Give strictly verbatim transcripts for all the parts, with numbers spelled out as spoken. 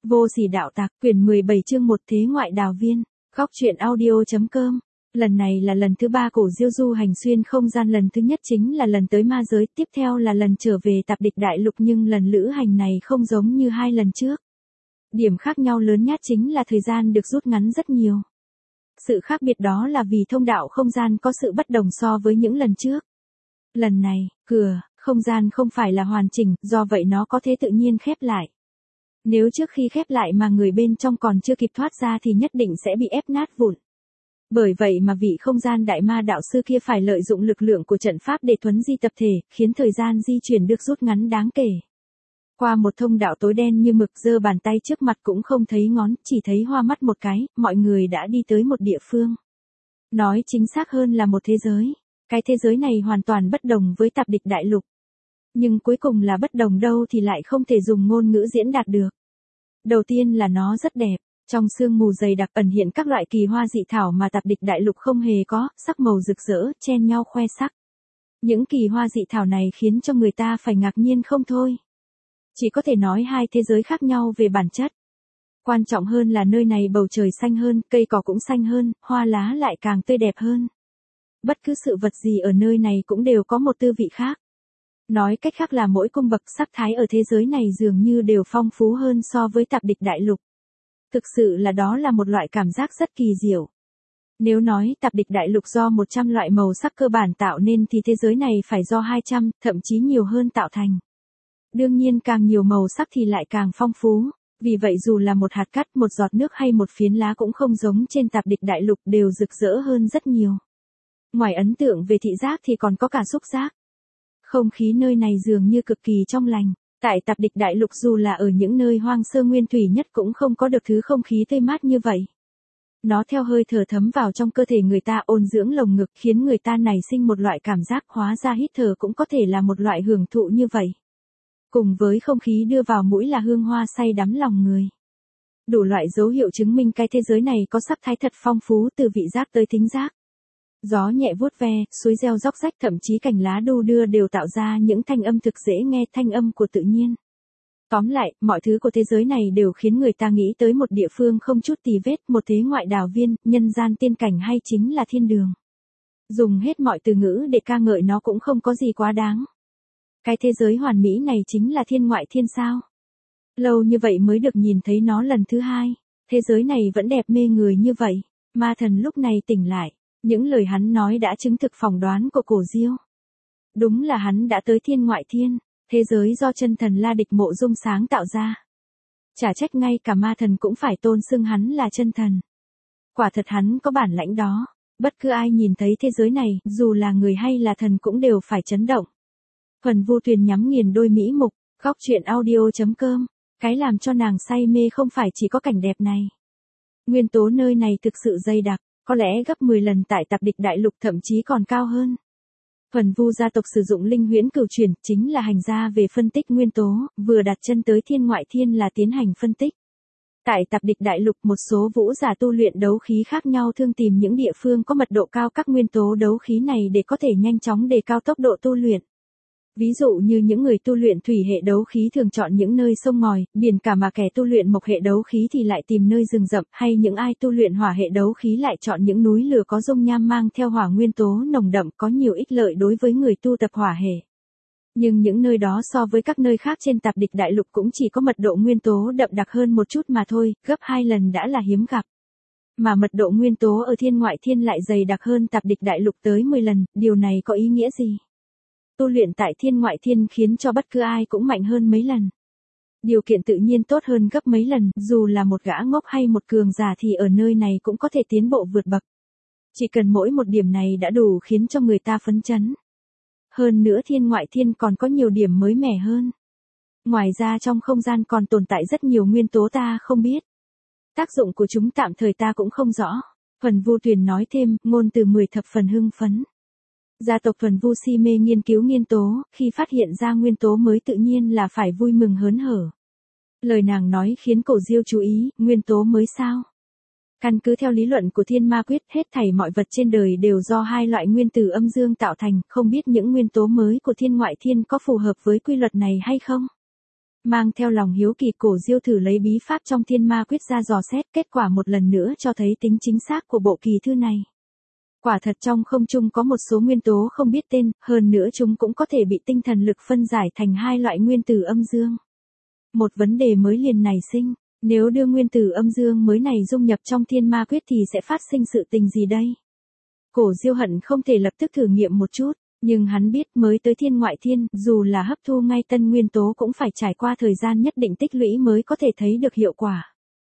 Vô sỉ đạo tặc, quyển mười bảy chương một thế ngoại đào viên, góc truyện audio.com. Lần này là lần thứ ba Cổ Diêu du hành xuyên không gian, lần thứ nhất chính là lần tới ma giới, tiếp theo là lần trở về Tạp Địch Đại Lục, nhưng lần lữ hành này không giống như hai lần trước. Điểm khác nhau lớn nhất chính là thời gian được rút ngắn rất nhiều. Sự khác biệt đó là vì thông đạo không gian có sự bất đồng so với những lần trước. Lần này, cửa không gian không phải là hoàn chỉnh, do vậy nó có thể tự nhiên khép lại. Nếu trước khi khép lại mà người bên trong còn chưa kịp thoát ra thì nhất định sẽ bị ép nát vụn. Bởi vậy mà vị không gian đại ma đạo sư kia phải lợi dụng lực lượng của trận pháp để thuấn di tập thể, khiến thời gian di chuyển được rút ngắn đáng kể. Qua một thông đạo tối đen như mực, giơ bàn tay trước mặt cũng không thấy ngón, chỉ thấy hoa mắt một cái, mọi người đã đi tới một địa phương. Nói chính xác hơn là một thế giới. Cái thế giới này hoàn toàn bất đồng với Tạp Địch Đại Lục. Nhưng cuối cùng là bất đồng đâu thì lại không thể dùng ngôn ngữ diễn đạt được. Đầu tiên là nó rất đẹp. Trong sương mù dày đặc ẩn hiện các loại kỳ hoa dị thảo mà Tạp Địch Đại Lục không hề có, sắc màu rực rỡ, chen nhau khoe sắc. Những kỳ hoa dị thảo này khiến cho người ta phải ngạc nhiên không thôi. Chỉ có thể nói hai thế giới khác nhau về bản chất. Quan trọng hơn là nơi này bầu trời xanh hơn, cây cỏ cũng xanh hơn, hoa lá lại càng tươi đẹp hơn. Bất cứ sự vật gì ở nơi này cũng đều có một tư vị khác. Nói cách khác là mỗi cung bậc sắc thái ở thế giới này dường như đều phong phú hơn so với Tạp Địch Đại Lục. Thực sự là đó là một loại cảm giác rất kỳ diệu. Nếu nói Tạp Địch Đại Lục do một trăm loại màu sắc cơ bản tạo nên thì thế giới này phải do hai trăm, thậm chí nhiều hơn tạo thành. Đương nhiên càng nhiều màu sắc thì lại càng phong phú. Vì vậy dù là một hạt cát, một giọt nước hay một phiến lá cũng không giống trên Tạp Địch Đại Lục, đều rực rỡ hơn rất nhiều. Ngoài ấn tượng về thị giác thì còn có cả xúc giác. Không khí nơi này dường như cực kỳ trong lành. Tại Tạp Địch Đại Lục dù là ở những nơi hoang sơ nguyên thủy nhất cũng không có được thứ không khí tươi mát như vậy. Nó theo hơi thở thấm vào trong cơ thể người ta, ôn dưỡng lồng ngực, khiến người ta nảy sinh một loại cảm giác, hóa ra hít thở cũng có thể là một loại hưởng thụ như vậy. Cùng với không khí đưa vào mũi là hương hoa say đắm lòng người. Đủ loại dấu hiệu chứng minh cái thế giới này có sắc thái thật phong phú, từ vị giác tới thính giác. Gió nhẹ vuốt ve, suối reo róc rách, thậm chí cành lá đu đưa đều tạo ra những thanh âm thực dễ nghe, thanh âm của tự nhiên. Tóm lại, mọi thứ của thế giới này đều khiến người ta nghĩ tới một địa phương không chút tì vết, một thế ngoại đào viên, nhân gian tiên cảnh hay chính là thiên đường. Dùng hết mọi từ ngữ để ca ngợi nó cũng không có gì quá đáng. Cái thế giới hoàn mỹ này chính là thiên ngoại thiên sao. Lâu như vậy mới được nhìn thấy nó lần thứ hai. Thế giới này vẫn đẹp mê người như vậy. Ma thần lúc này tỉnh lại. Những lời hắn nói đã chứng thực phỏng đoán của Cổ Diêu. Đúng là hắn đã tới thiên ngoại thiên, thế giới do chân thần La Địch Mộ Dung sáng tạo ra. Chả trách ngay cả ma thần cũng phải tôn xưng hắn là chân thần. Quả thật hắn có bản lãnh đó. Bất cứ ai nhìn thấy thế giới này, dù là người hay là thần cũng đều phải chấn động. Thuần Vu Tuyền nhắm nghiền đôi mỹ mục, góc truyện audio.com. Cái làm cho nàng say mê không phải chỉ có cảnh đẹp này. Nguyên tố nơi này thực sự dày đặc. Có lẽ gấp mười lần tại Tạp Địch Đại Lục, thậm chí còn cao hơn. Thuần Vu gia tộc sử dụng linh huyễn cửu chuyển, chính là hành gia về phân tích nguyên tố, vừa đặt chân tới thiên ngoại thiên là tiến hành phân tích. Tại Tạp Địch Đại Lục, một số vũ giả tu luyện đấu khí khác nhau thường tìm những địa phương có mật độ cao các nguyên tố đấu khí này để có thể nhanh chóng đề cao tốc độ tu luyện. Ví dụ như những người tu luyện thủy hệ đấu khí thường chọn những nơi sông ngòi, biển cả, mà kẻ tu luyện mộc hệ đấu khí thì lại tìm nơi rừng rậm, hay những ai tu luyện hỏa hệ đấu khí lại chọn những núi lửa có dung nham mang theo hỏa nguyên tố nồng đậm, có nhiều ích lợi đối với người tu tập hỏa hệ. Nhưng những nơi đó so với các nơi khác trên Tạp Địch Đại Lục cũng chỉ có mật độ nguyên tố đậm đặc hơn một chút mà thôi, gấp hai lần đã là hiếm gặp. Mà mật độ nguyên tố ở thiên ngoại thiên lại dày đặc hơn Tạp Địch Đại Lục tới mười lần, điều này có ý nghĩa gì? Tu luyện tại thiên ngoại thiên khiến cho bất cứ ai cũng mạnh hơn mấy lần. Điều kiện tự nhiên tốt hơn gấp mấy lần, dù là một gã ngốc hay một cường giả thì ở nơi này cũng có thể tiến bộ vượt bậc. Chỉ cần mỗi một điểm này đã đủ khiến cho người ta phấn chấn. Hơn nữa thiên ngoại thiên còn có nhiều điểm mới mẻ hơn. Ngoài ra trong không gian còn tồn tại rất nhiều nguyên tố ta không biết. Tác dụng của chúng tạm thời ta cũng không rõ. Thuần Vu Tuyền nói thêm, ngôn từ mười thập phần hưng phấn. Gia tộc Thuần Vu si mê nghiên cứu nguyên tố, khi phát hiện ra nguyên tố mới tự nhiên là phải vui mừng hớn hở. Lời nàng nói khiến Cổ Diêu chú ý, nguyên tố mới sao? Căn cứ theo lý luận của thiên ma quyết, hết thảy mọi vật trên đời đều do hai loại nguyên tử âm dương tạo thành, không biết những nguyên tố mới của thiên ngoại thiên có phù hợp với quy luật này hay không? Mang theo lòng hiếu kỳ, Cổ Diêu thử lấy bí pháp trong Thiên Ma Quyết ra dò xét, kết quả một lần nữa cho thấy tính chính xác của bộ kỳ thư này. Quả thật trong không trung có một số nguyên tố không biết tên, hơn nữa chúng cũng có thể bị tinh thần lực phân giải thành hai loại nguyên tử âm dương. Một vấn đề mới liền nảy sinh, nếu đưa nguyên tử âm dương mới này dung nhập trong Thiên Ma Quyết thì sẽ phát sinh sự tình gì đây? Cổ Diêu hận không thể lập tức thử nghiệm một chút, nhưng hắn biết mới tới thiên ngoại thiên, dù là hấp thu ngay tân nguyên tố cũng phải trải qua thời gian nhất định tích lũy mới có thể thấy được hiệu quả.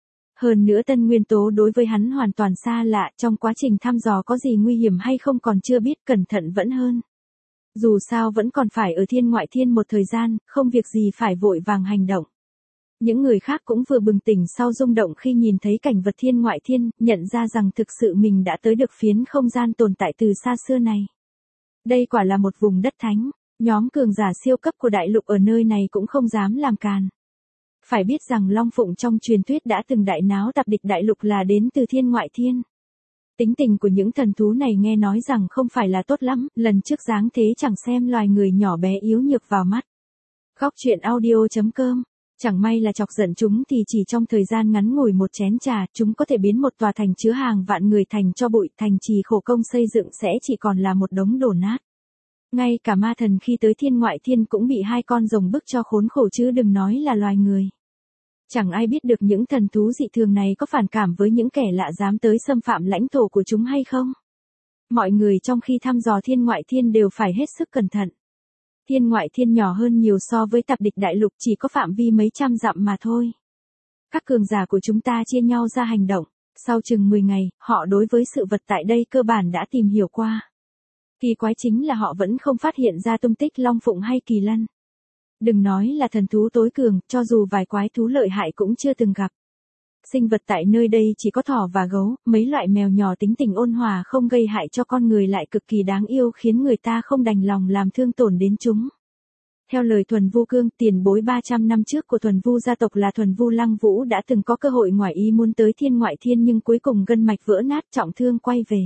Hơn nữa tân nguyên tố đối với hắn hoàn toàn xa lạ, trong quá trình thăm dò có gì nguy hiểm hay không còn chưa biết, cẩn thận vẫn hơn. Dù sao vẫn còn phải ở thiên ngoại thiên một thời gian, không việc gì phải vội vàng hành động. Những người khác cũng vừa bừng tỉnh sau rung động khi nhìn thấy cảnh vật thiên ngoại thiên, nhận ra rằng thực sự mình đã tới được phiến không gian tồn tại từ xa xưa này. Đây quả là một vùng đất thánh, nhóm cường giả siêu cấp của đại lục ở nơi này cũng không dám làm càn. Phải biết rằng Long Phụng trong truyền thuyết đã từng đại náo tạp địch đại lục là đến từ thiên ngoại thiên. Tính tình của những thần thú này nghe nói rằng không phải là tốt lắm, lần trước dáng thế chẳng xem loài người nhỏ bé yếu nhược vào mắt. Khóc chuyện audio chấm com. Chẳng may là chọc giận chúng thì chỉ trong thời gian ngắn ngủi một chén trà, chúng có thể biến một tòa thành chứa hàng vạn người thành cho bụi, thành trì khổ công xây dựng sẽ chỉ còn là một đống đổ nát. Ngay cả ma thần khi tới thiên ngoại thiên cũng bị hai con rồng bức cho khốn khổ chứ đừng nói là loài người. Chẳng ai biết được những thần thú dị thường này có phản cảm với những kẻ lạ dám tới xâm phạm lãnh thổ của chúng hay không. Mọi người trong khi thăm dò thiên ngoại thiên đều phải hết sức cẩn thận. Thiên ngoại thiên nhỏ hơn nhiều so với tạp địch đại lục, chỉ có phạm vi mấy trăm dặm mà thôi. Các cường giả của chúng ta chia nhau ra hành động, sau chừng mười ngày, họ đối với sự vật tại đây cơ bản đã tìm hiểu qua. Kỳ quái chính là họ vẫn không phát hiện ra tung tích Long Phụng hay Kỳ Lân. Đừng nói là thần thú tối cường, cho dù vài quái thú lợi hại cũng chưa từng gặp. Sinh vật tại nơi đây chỉ có thỏ và gấu, mấy loại mèo nhỏ tính tình ôn hòa không gây hại cho con người lại cực kỳ đáng yêu khiến người ta không đành lòng làm thương tổn đến chúng. Theo lời Thuần Vu Cương, tiền bối ba trăm năm trước của Thuần Vu gia tộc là Thuần Vu Lăng Vũ đã từng có cơ hội ngoài ý muốn tới thiên ngoại thiên nhưng cuối cùng gân mạch vỡ nát trọng thương quay về.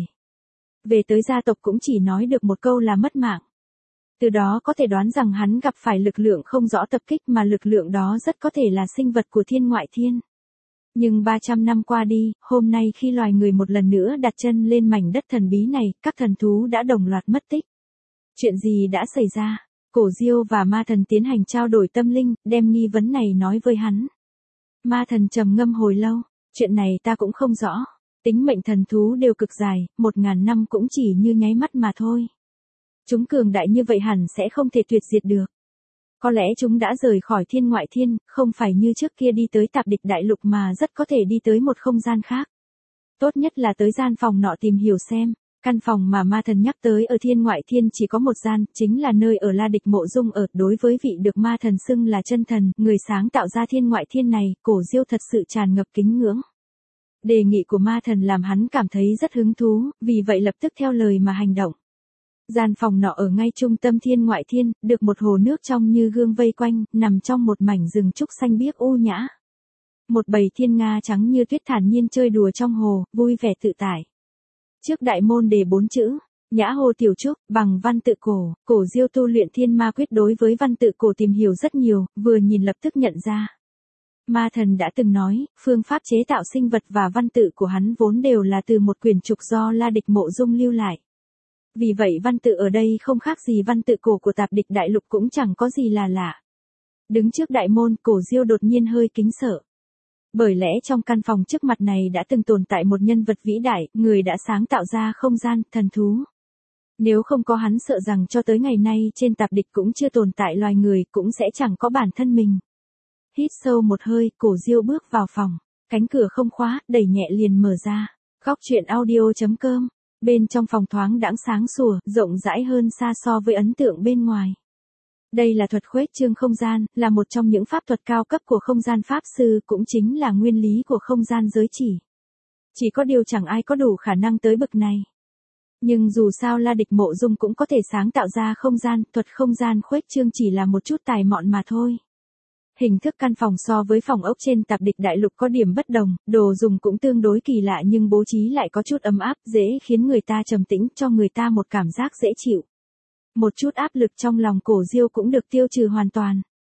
Về tới gia tộc cũng chỉ nói được một câu là mất mạng. Từ đó có thể đoán rằng hắn gặp phải lực lượng không rõ tập kích mà lực lượng đó rất có thể là sinh vật của thiên ngoại thiên. Nhưng ba trăm năm qua đi, hôm nay khi loài người một lần nữa đặt chân lên mảnh đất thần bí này, các thần thú đã đồng loạt mất tích. Chuyện gì đã xảy ra? Cổ Diêu và ma thần tiến hành trao đổi tâm linh, đem nghi vấn này nói với hắn. Ma thần trầm ngâm hồi lâu, chuyện này ta cũng không rõ. Tính mệnh thần thú đều cực dài, một ngàn năm cũng chỉ như nháy mắt mà thôi. Chúng cường đại như vậy hẳn sẽ không thể tuyệt diệt được. Có lẽ chúng đã rời khỏi thiên ngoại thiên, không phải như trước kia đi tới tạp địch đại lục mà rất có thể đi tới một không gian khác. Tốt nhất là tới gian phòng nọ tìm hiểu xem, căn phòng mà ma thần nhắc tới ở thiên ngoại thiên chỉ có một gian, chính là nơi ở La Địch Mộ Dung ở. Đối với vị được ma thần xưng là chân thần, người sáng tạo ra thiên ngoại thiên này, Cổ Diêu thật sự tràn ngập kính ngưỡng. Đề nghị của ma thần làm hắn cảm thấy rất hứng thú, vì vậy lập tức theo lời mà hành động. Gian phòng nọ ở ngay trung tâm thiên ngoại thiên, được một hồ nước trong như gương vây quanh, nằm trong một mảnh rừng trúc xanh biếc u nhã. Một bầy thiên nga trắng như tuyết thản nhiên chơi đùa trong hồ, vui vẻ tự tại. Trước đại môn đề bốn chữ, Nhã Hồ Tiểu Trúc, bằng văn tự cổ, Cổ Diêu tu luyện thiên ma quyết đối với văn tự cổ tìm hiểu rất nhiều, vừa nhìn lập tức nhận ra. Ma thần đã từng nói, phương pháp chế tạo sinh vật và văn tự của hắn vốn đều là từ một quyển trục do La Địch Mộ Dung lưu lại. Vì vậy văn tự ở đây không khác gì văn tự cổ của tạp địch đại lục cũng chẳng có gì là lạ. Đứng trước đại môn, Cổ Diêu đột nhiên hơi kính sợ. Bởi lẽ trong căn phòng trước mặt này đã từng tồn tại một nhân vật vĩ đại, người đã sáng tạo ra không gian, thần thú. Nếu không có hắn sợ rằng cho tới ngày nay trên tạp địch cũng chưa tồn tại loài người, cũng sẽ chẳng có bản thân mình. Hít sâu một hơi, Cổ Diêu bước vào phòng, cánh cửa không khóa, đẩy nhẹ liền mở ra. Khóc chuyện audio chấm com. Bên trong phòng thoáng đãng sáng sủa, rộng rãi hơn xa so với ấn tượng bên ngoài. Đây là thuật khuếch trương không gian, là một trong những pháp thuật cao cấp của không gian pháp sư, cũng chính là nguyên lý của không gian giới chỉ. Chỉ có điều chẳng ai có đủ khả năng tới bậc này. Nhưng dù sao La Địch Mộ Dung cũng có thể sáng tạo ra không gian, thuật không gian khuếch trương chỉ là một chút tài mọn mà thôi. Hình thức căn phòng so với phòng ốc trên tạp địch đại lục có điểm bất đồng, đồ dùng cũng tương đối kỳ lạ nhưng bố trí lại có chút ấm áp, dễ khiến người ta trầm tĩnh, cho người ta một cảm giác dễ chịu. Một chút áp lực trong lòng Cổ Diêu cũng được tiêu trừ hoàn toàn.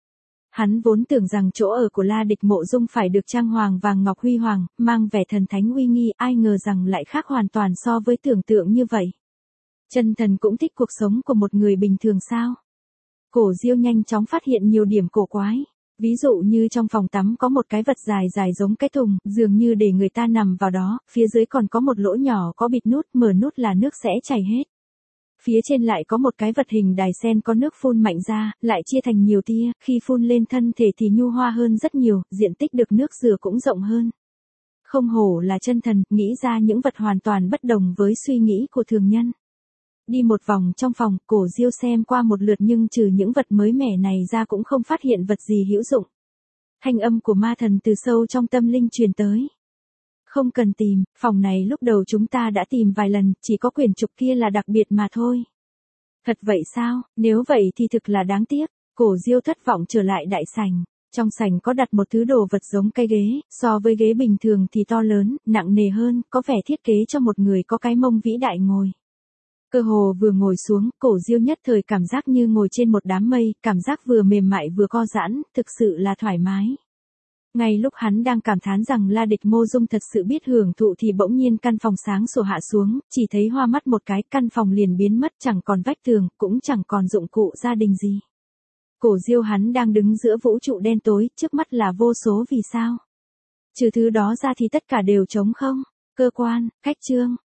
Hắn vốn tưởng rằng chỗ ở của La Địch Mộ Dung phải được trang hoàng vàng ngọc huy hoàng, mang vẻ thần thánh uy nghi, ai ngờ rằng lại khác hoàn toàn so với tưởng tượng như vậy. Chân thần cũng thích cuộc sống của một người bình thường sao? Cổ Diêu nhanh chóng phát hiện nhiều điểm cổ quái. Ví dụ như trong phòng tắm có một cái vật dài dài giống cái thùng, dường như để người ta nằm vào đó, phía dưới còn có một lỗ nhỏ có bịt nút, mở nút là nước sẽ chảy hết. Phía trên lại có một cái vật hình đài sen có nước phun mạnh ra, lại chia thành nhiều tia, khi phun lên thân thể thì nhu hoa hơn rất nhiều, diện tích được nước rửa cũng rộng hơn. Không hổ là chân thần, nghĩ ra những vật hoàn toàn bất đồng với suy nghĩ của thường nhân. Đi một vòng trong phòng, Cổ Diêu xem qua một lượt nhưng trừ những vật mới mẻ này ra cũng không phát hiện vật gì hữu dụng. Thanh âm của ma thần từ sâu trong tâm linh truyền tới. Không cần tìm, phòng này lúc đầu chúng ta đã tìm vài lần, chỉ có quyển trục kia là đặc biệt mà thôi. Thật vậy sao, nếu vậy thì thực là đáng tiếc. Cổ Diêu thất vọng trở lại đại sảnh. Trong sảnh có đặt một thứ đồ vật giống cái ghế, so với ghế bình thường thì to lớn, nặng nề hơn, có vẻ thiết kế cho một người có cái mông vĩ đại ngồi. Cơ hồ vừa ngồi xuống, Cổ Diêu nhất thời cảm giác như ngồi trên một đám mây, cảm giác vừa mềm mại vừa co giãn, thực sự là thoải mái. Ngay lúc hắn đang cảm thán rằng La Địch Mộ Dung thật sự biết hưởng thụ thì bỗng nhiên căn phòng sáng sủa hạ xuống, chỉ thấy hoa mắt một cái, căn phòng liền biến mất, chẳng còn vách tường, cũng chẳng còn dụng cụ gia đình gì. Cổ Diêu hắn đang đứng giữa vũ trụ đen tối, trước mắt là vô số vì sao. Trừ thứ đó ra thì tất cả đều trống không, cơ quan, khách trương,